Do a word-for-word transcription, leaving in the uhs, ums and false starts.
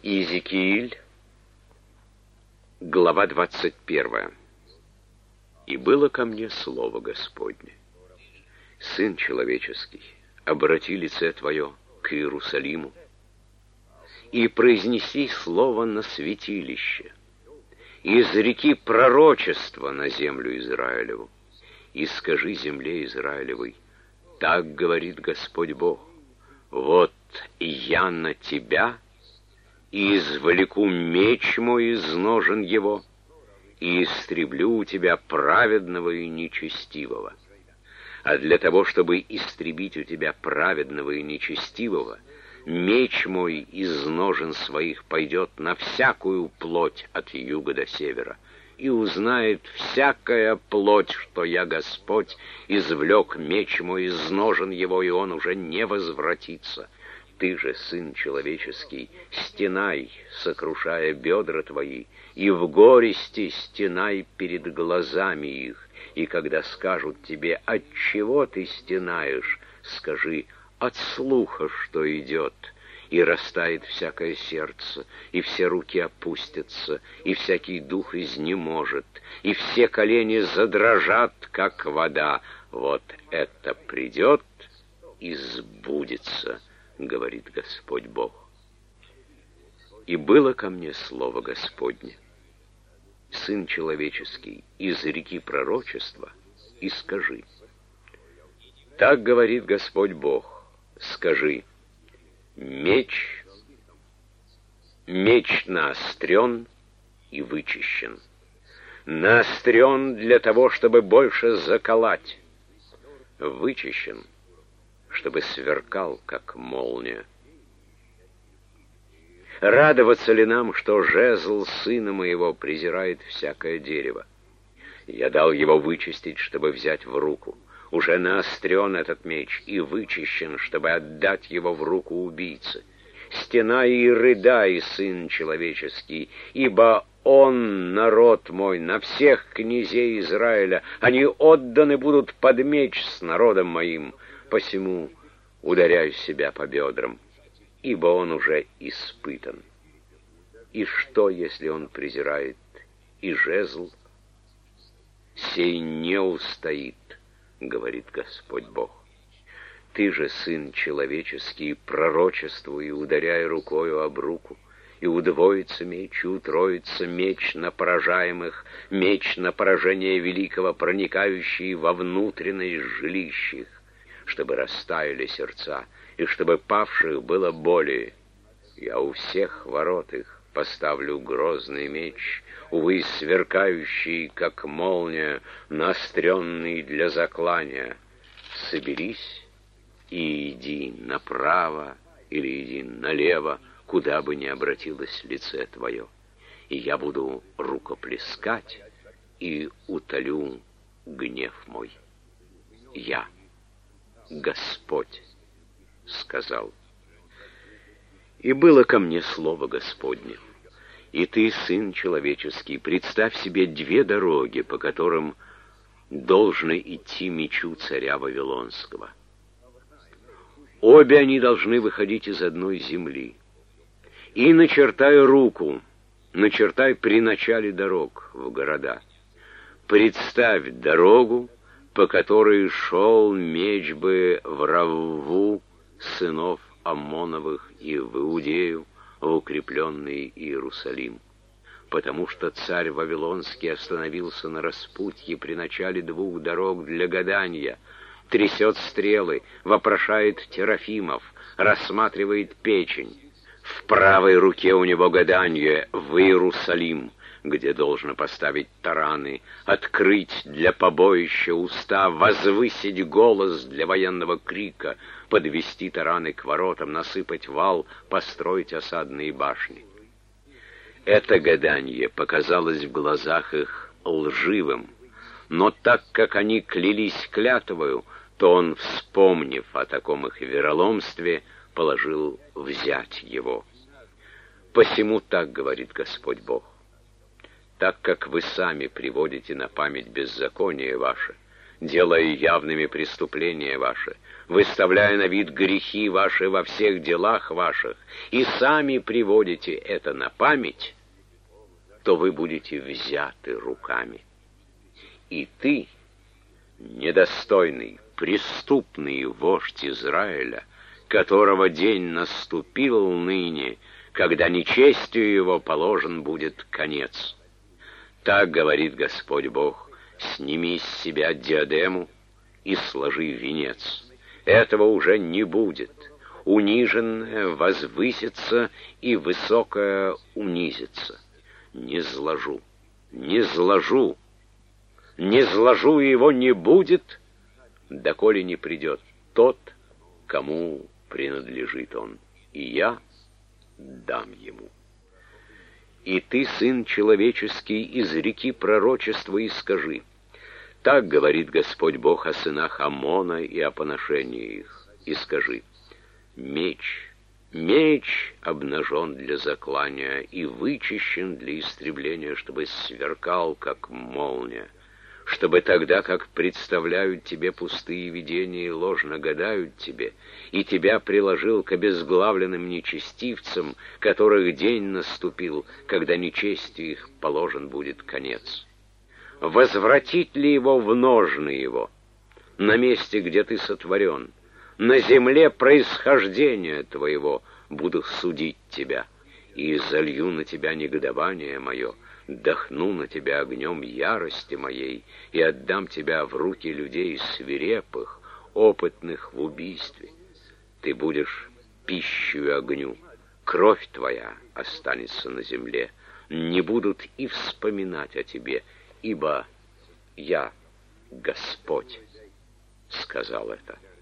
Иезекииль, глава двадцать первая. «И было ко мне слово Господне: Сын человеческий, обрати лице твое к Иерусалиму и произнеси слово на святилище, и изреки пророчество на землю Израилеву, и скажи земле Израилевой: так говорит Господь Бог, вот я на тебя, и извлеку меч мой из ножен его, и истреблю у тебя праведного и нечестивого. А для того, чтобы истребить у тебя праведного и нечестивого, меч мой из ножен своих пойдет на всякую плоть от юга до севера, и узнает всякая плоть, что я, Господь, извлек меч мой из ножен его, и он уже не возвратится. Ты же, сын человеческий, стенай, сокрушая бедра твои, и в горести стенай перед глазами их, и когда скажут тебе: отчего ты стенаешь, скажи: от слуха, что идет, и растает всякое сердце, и все руки опустятся, и всякий дух изнеможет, и все колени задрожат, как вода. Вот это придет и сбудется, говорит Господь Бог. И было ко мне слово Господне: Сын человеческий, изреки пророчества и скажи: так говорит Господь Бог, скажи: меч, меч наострен и вычищен, наострен для того, чтобы больше заколоть, вычищен, чтобы сверкал, как молния. Радоваться ли нам, что жезл сына моего презирает всякое дерево? Я дал его вычистить, чтобы взять в руку. Уже наострен этот меч и вычищен, чтобы отдать его в руку убийцы. Стенай и рыдай, сын человеческий, ибо он, народ мой, на всех князей Израиля, они отданы будут под меч с народом моим. Посему ударяю себя по бедрам, ибо он уже испытан. И что, если он презирает и жезл? Сей не устоит, говорит Господь Бог. Ты же, сын человеческий, пророчествуй, ударяй рукою об руку, и удвоится меч, и утроится меч на поражаемых, меч на поражение великого, проникающий во внутренность жилищ их, чтобы растаяли сердца, и чтобы павших было более. Я у всех ворот их поставлю грозный меч, увы, сверкающий, как молния, наостренный для заклания. Соберись и иди направо или иди налево, куда бы ни обратилось лице твое, и я буду рукоплескать и утолю гнев мой. Я, Господь, сказал. И было ко мне слово Господне: и ты, сын человеческий, представь себе две дороги, по которым должно идти мечу царя Вавилонского. Обе они должны выходить из одной земли. И начертай руку, начертай при начале дорог в города. Представь дорогу, по которой шел меч бы в Равву сынов Аммоновых и в Иудею, в укрепленный Иерусалим. Потому что царь Вавилонский остановился на распутье при начале двух дорог для гадания, трясет стрелы, вопрошает терафимов, рассматривает печень. В правой руке у него гадание в Иерусалим, где должно поставить тараны, открыть для побоища уста, возвысить голос для военного крика, подвести тараны к воротам, насыпать вал, построить осадные башни. Это гадание показалось в глазах их лживым, но так как они клялись клятвою, то он, вспомнив о таком их вероломстве, положил взять его. Посему так говорит Господь Бог: так как вы сами приводите на память беззаконие ваше, делая явными преступления ваши, выставляя на вид грехи ваши во всех делах ваших, и сами приводите это на память, то вы будете взяты руками. И ты, недостойный, преступный вождь Израиля, которого день наступил ныне, когда нечестию его положен будет конец. Так говорит Господь Бог: сними с себя диадему и сложи венец. Этого уже не будет. Униженное возвысится, и высокое унизится. Не зложу, не зложу, не зложу, и его не будет, доколе не придет тот, кому принадлежит он, и я дам ему. И ты, сын человеческий, изреки пророчество и скажи: так говорит Господь Бог о сынах Аммона и о поношении их. И скажи: меч, меч обнажен для заклания и вычищен для истребления, чтобы сверкал, как молния, чтобы тогда, как представляют тебе пустые видения и ложно гадают тебе, и тебя приложил к обезглавленным нечестивцам, которых день наступил, когда нечестию их положен будет конец. Возвратить ли его в ножны его, на месте, где ты сотворен, на земле происхождения твоего буду судить тебя, и залью на тебя негодование мое, дохну на тебя огнем ярости моей и отдам тебя в руки людей свирепых, опытных в убийстве. Ты будешь пищей огню, кровь твоя останется на земле, не будут и вспоминать о тебе, ибо я, Господь, сказал это.